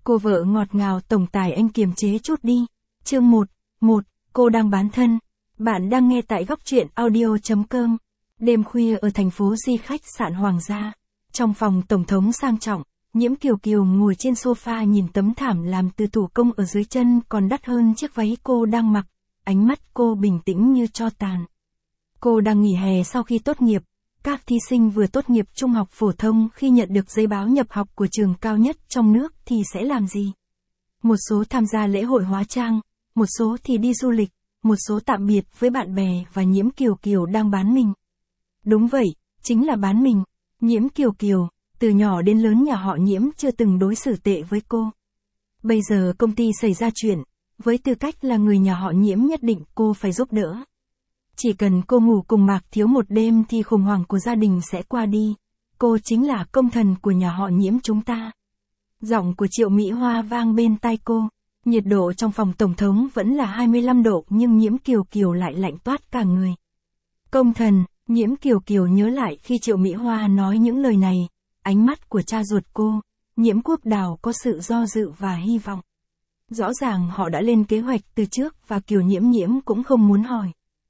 Cô vợ ngọt ngào tổng tài anh kiềm chế chút đi. Chương 1, cô đang bán thân. Bạn đang nghe tại góc truyện audio.com. Đêm khuya ở thành phố Di khách sạn Hoàng gia. Trong phòng tổng thống sang trọng, Nhiễm Kiều Kiều ngồi trên sofa nhìn tấm thảm làm từ thủ công ở dưới chân còn đắt hơn chiếc váy cô đang mặc. Ánh mắt cô bình tĩnh như tro tàn. Cô đang nghỉ hè sau khi tốt nghiệp. Các thí sinh vừa tốt nghiệp trung học phổ thông khi nhận được giấy báo nhập học của trường cao nhất trong nước thì sẽ làm gì? Một số tham gia lễ hội hóa trang, một số thì đi du lịch, một số tạm biệt với bạn bè và Nhiễm Kiều Kiều đang bán mình. Đúng vậy, chính là bán mình. Nhiễm Kiều Kiều, từ nhỏ đến lớn nhà họ Nhiễm chưa từng đối xử tệ với cô. Bây giờ công ty xảy ra chuyện, với tư cách là người nhà họ Nhiễm nhất định cô phải giúp đỡ. Chỉ cần cô ngủ cùng Mạc Thiếu một đêm thì khủng hoảng của gia đình sẽ qua đi. Cô chính là công thần của nhà họ Nhiễm chúng ta. Giọng của Triệu Mỹ Hoa vang bên tai cô. Nhiệt độ trong phòng tổng thống vẫn là 25 độ nhưng Nhiễm Kiều Kiều lại lạnh toát cả người. Công thần, Nhiễm Kiều Kiều nhớ lại khi Triệu Mỹ Hoa nói những lời này, ánh mắt của cha ruột cô, Nhiễm Quốc Đào có sự do dự và hy vọng. Rõ ràng họ đã lên kế hoạch từ trước và Kiều Nhiễm cũng không muốn hỏi.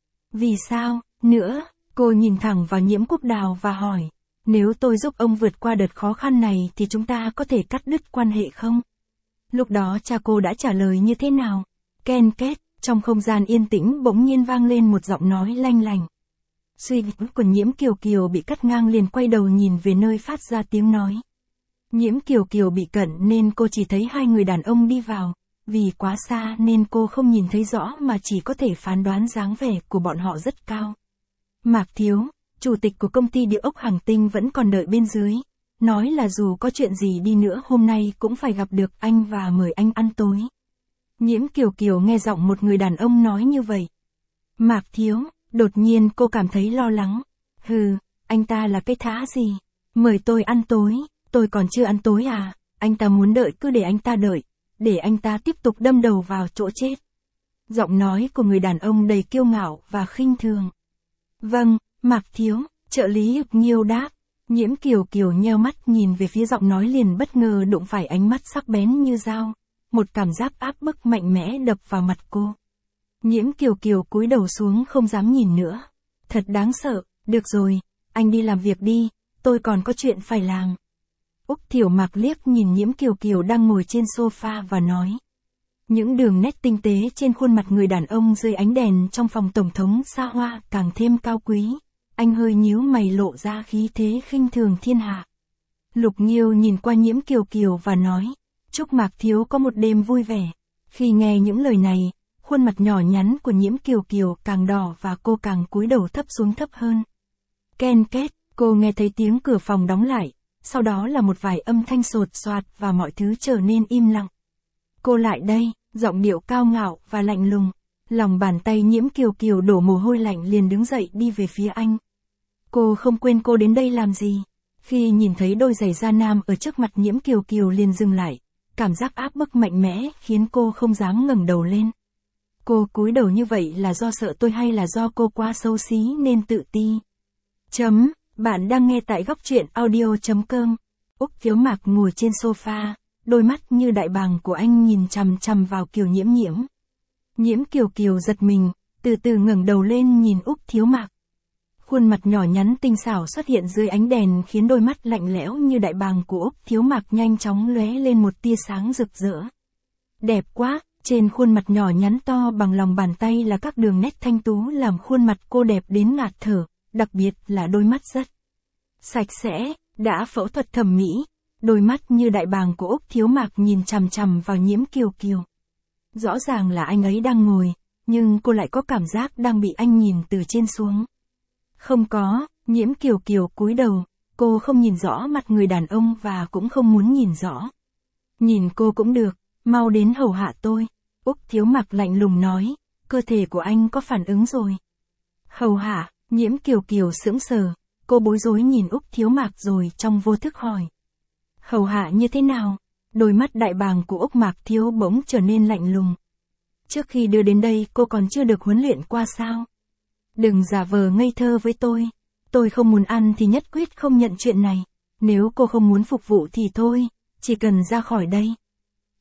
Vì sao, nữa, cô nhìn thẳng vào Nhiễm Quốc Đào và hỏi, nếu tôi giúp ông vượt qua đợt khó khăn này thì chúng ta có thể cắt đứt quan hệ không? Lúc đó cha cô đã trả lời như thế nào? Ken két, trong không gian yên tĩnh bỗng nhiên vang lên một giọng nói lanh lành. Suy nghĩ của Nhiễm Kiều Kiều bị cắt ngang liền quay đầu nhìn về nơi phát ra tiếng nói. Nhiễm Kiều Kiều bị cận nên cô chỉ thấy hai người đàn ông đi vào. Vì quá xa nên cô không nhìn thấy rõ mà chỉ có thể phán đoán dáng vẻ của bọn họ rất cao. Mạc Thiếu, chủ tịch của công ty địa ốc Hàng Tinh vẫn còn đợi bên dưới. Nói là dù có chuyện gì đi nữa hôm nay cũng phải gặp được anh và mời anh ăn tối. Nhiễm Kiều Kiều nghe giọng một người đàn ông nói như vậy. Mạc Thiếu, đột nhiên cô cảm thấy lo lắng. Hừ, anh ta là cái thá gì? Mời tôi ăn tối, tôi còn chưa ăn tối à? Anh ta muốn đợi cứ để anh ta đợi. Để anh ta tiếp tục đâm đầu vào chỗ chết. Giọng nói của người đàn ông đầy kiêu ngạo và khinh thường. Vâng, Mạc Thiếu, trợ lý Ực Nghiêu đáp. Nhiễm Kiều Kiều nheo mắt nhìn về phía giọng nói liền bất ngờ đụng phải ánh mắt sắc bén như dao. Một cảm giác áp bức mạnh mẽ đập vào mặt cô. Nhiễm Kiều Kiều cúi đầu xuống không dám nhìn nữa. Thật đáng sợ, được rồi, anh đi làm việc đi, tôi còn có chuyện phải làm. Úc Thiểu Mạc liếc nhìn Nhiễm Kiều Kiều đang ngồi trên sofa và nói. Những đường nét tinh tế trên khuôn mặt người đàn ông dưới ánh đèn trong phòng tổng thống xa hoa càng thêm cao quý. Anh hơi nhíu mày lộ ra khí thế khinh thường thiên hạ. Lục Nghiêu nhìn qua Nhiễm Kiều Kiều và nói. Chúc Mạc Thiếu có một đêm vui vẻ. Khi nghe những lời này, khuôn mặt nhỏ nhắn của Nhiễm Kiều Kiều càng đỏ và cô càng cúi đầu thấp xuống thấp hơn. Ken két, cô nghe thấy tiếng cửa phòng đóng lại. Sau đó là một vài âm thanh sột soạt và mọi thứ trở nên im lặng. Cô lại đây, giọng điệu cao ngạo và lạnh lùng. Lòng bàn tay Nhiễm Kiều Kiều đổ mồ hôi lạnh liền đứng dậy đi về phía anh. Cô không quên cô đến đây làm gì. Khi nhìn thấy đôi giày da nam ở trước mặt Nhiễm Kiều Kiều liền dừng lại. Cảm giác áp bức mạnh mẽ khiến cô không dám ngẩng đầu lên. Cô cúi đầu như vậy là do sợ tôi hay là do cô quá xấu xí nên tự ti? Bạn đang nghe tại góc truyện audio.com. Úc Thiếu Mạc ngồi trên sofa, đôi mắt như đại bàng của anh nhìn chằm chằm vào Kiều Nhiễm. Nhiễm Kiều Kiều giật mình, từ từ ngẩng đầu lên nhìn Úc Thiếu Mạc. Khuôn mặt nhỏ nhắn tinh xảo xuất hiện dưới ánh đèn khiến đôi mắt lạnh lẽo như đại bàng của Úc Thiếu Mạc nhanh chóng lóe lên một tia sáng rực rỡ. Đẹp quá, trên khuôn mặt nhỏ nhắn to bằng lòng bàn tay là các đường nét thanh tú làm khuôn mặt cô đẹp đến ngạt thở. Đặc biệt là đôi mắt rất sạch sẽ, đã phẫu thuật thẩm mỹ, đôi mắt như đại bàng của Úc Thiếu Mạc nhìn chằm chằm vào Nhiễm Kiều Kiều. Rõ ràng là anh ấy đang ngồi, nhưng cô lại có cảm giác đang bị anh nhìn từ trên xuống. Không có, Nhiễm Kiều Kiều cúi đầu, cô không nhìn rõ mặt người đàn ông và cũng không muốn nhìn rõ. Nhìn cô cũng được, mau đến hầu hạ tôi. Úc Thiếu Mạc lạnh lùng nói, cơ thể của anh có phản ứng rồi. Hầu hạ. Nhiễm Kiều Kiều sững sờ, cô bối rối nhìn Úc Thiếu Mạc rồi trong vô thức hỏi. Hầu hạ như thế nào? Đôi mắt đại bàng của Úc Mạc Thiếu bỗng trở nên lạnh lùng. Trước khi đưa đến đây cô còn chưa được huấn luyện qua sao? Đừng giả vờ ngây thơ với tôi không muốn ăn thì nhất quyết không nhận chuyện này. Nếu cô không muốn phục vụ thì thôi, chỉ cần ra khỏi đây.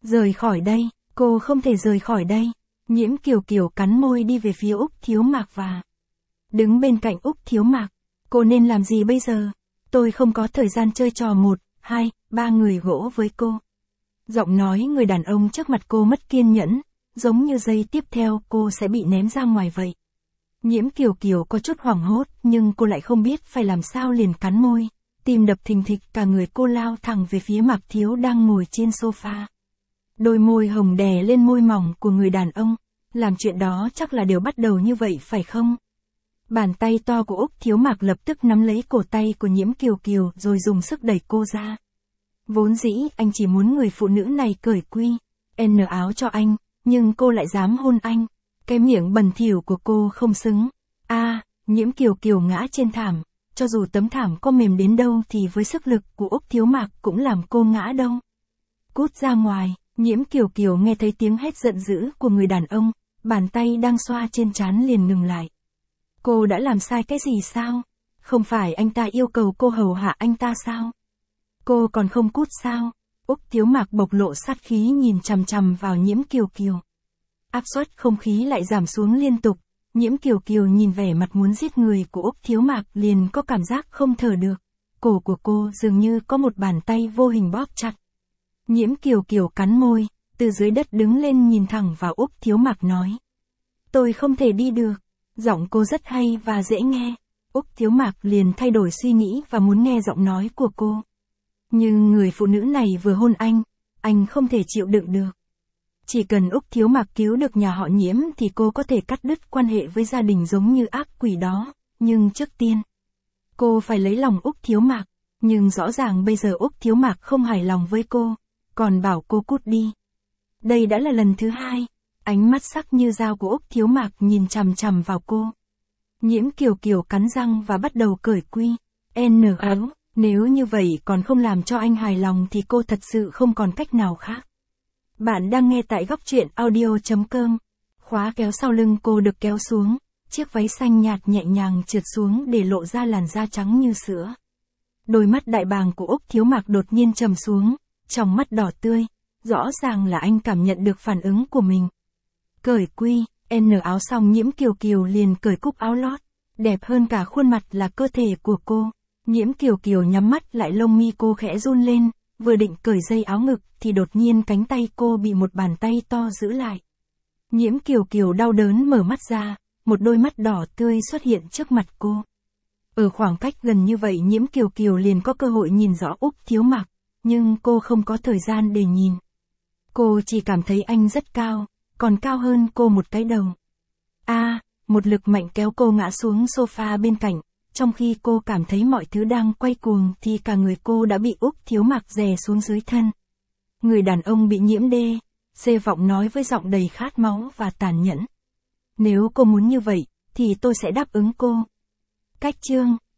Rời khỏi đây, cô không thể rời khỏi đây. Nhiễm Kiều Kiều cắn môi đi về phía Úc Thiếu Mạc và đứng bên cạnh Úc Thiếu Mạc. Cô nên làm gì bây giờ? Tôi không có thời gian chơi trò 1, 2, 3 người gỗ với cô. Giọng nói người đàn ông trước mặt cô mất kiên nhẫn, giống như giây tiếp theo cô sẽ bị ném ra ngoài vậy. Nhiễm Kiều Kiều có chút hoảng hốt nhưng cô lại không biết phải làm sao liền cắn môi. Tim đập thình thịch, cả người cô lao thẳng về phía Mạc Thiếu đang ngồi trên sofa. Đôi môi hồng đè lên môi mỏng của người đàn ông. Làm chuyện đó chắc là đều bắt đầu như vậy phải không? Bàn tay to của Úc Thiếu Mạc lập tức nắm lấy cổ tay của Nhiễm Kiều Kiều rồi dùng sức đẩy cô ra. Vốn dĩ anh chỉ muốn người phụ nữ này cởi quy, áo cho anh, nhưng cô lại dám hôn anh. Cái miệng bẩn thỉu của cô không xứng. Nhiễm Kiều Kiều ngã trên thảm. Cho dù tấm thảm có mềm đến đâu thì với sức lực của Úc Thiếu Mạc cũng làm cô ngã đâu. Cút ra ngoài, Nhiễm Kiều Kiều nghe thấy tiếng hét giận dữ của người đàn ông, bàn tay đang xoa trên trán liền ngừng lại. Cô đã làm sai cái gì sao? Không phải anh ta yêu cầu cô hầu hạ anh ta sao? Cô còn không cút sao? Úc Thiếu Mạc bộc lộ sát khí nhìn chằm chằm vào Nhiễm Kiều Kiều. Áp suất không khí lại giảm xuống liên tục. Nhiễm Kiều Kiều nhìn vẻ mặt muốn giết người của Úc Thiếu Mạc liền có cảm giác không thở được. Cổ của cô dường như có một bàn tay vô hình bóp chặt. Nhiễm Kiều Kiều cắn môi, từ dưới đất đứng lên nhìn thẳng vào Úc Thiếu Mạc nói. Tôi không thể đi được. Giọng cô rất hay và dễ nghe. Úc Thiếu Mạc liền thay đổi suy nghĩ và muốn nghe giọng nói của cô. Nhưng người phụ nữ này vừa hôn anh không thể chịu đựng được. Chỉ cần Úc Thiếu Mạc cứu được nhà họ Nhiễm thì cô có thể cắt đứt quan hệ với gia đình giống như ác quỷ đó, nhưng trước tiên, cô phải lấy lòng Úc Thiếu Mạc, nhưng rõ ràng bây giờ Úc Thiếu Mạc không hài lòng với cô, còn bảo cô cút đi. Đây đã là lần thứ 2, ánh mắt sắc như dao của Úc Thiếu Mạc nhìn chằm chằm vào cô. Nhiễm Kiều Kiều cắn răng và bắt đầu cởi quy, áo, nếu như vậy còn không làm cho anh hài lòng thì cô thật sự không còn cách nào khác. Bạn đang nghe tại góc truyện audio.com. Khóa kéo sau lưng cô được kéo xuống, chiếc váy xanh nhạt nhẹ nhàng trượt xuống để lộ ra làn da trắng như sữa. Đôi mắt đại bàng của Úc Thiếu Mạc đột nhiên trầm xuống, trong mắt đỏ tươi, rõ ràng là anh cảm nhận được phản ứng của mình. Cởi quy, áo xong Nhiễm Kiều Kiều liền cởi cúc áo lót, đẹp hơn cả khuôn mặt là cơ thể của cô. Nhiễm Kiều Kiều nhắm mắt lại, lông mi cô khẽ run lên. Vừa định cởi dây áo ngực thì đột nhiên cánh tay cô bị một bàn tay to giữ lại. Nhiễm Kiều Kiều đau đớn mở mắt ra, một đôi mắt đỏ tươi xuất hiện trước mặt cô. Ở khoảng cách gần như vậy Nhiễm Kiều Kiều liền có cơ hội nhìn rõ Úc Thiếu Mạc, nhưng cô không có thời gian để nhìn. Cô chỉ cảm thấy anh rất cao, còn cao hơn cô một cái đầu. Một lực mạnh kéo cô ngã xuống sofa bên cạnh. Trong khi cô cảm thấy mọi thứ đang quay cuồng thì cả người cô đã bị Úc Thiếu Mạc đè xuống dưới thân. Người đàn ông bị nhiễm xê vọng nói với giọng đầy khát máu và tàn nhẫn. Nếu cô muốn như vậy, thì tôi sẽ đáp ứng cô. Cách chương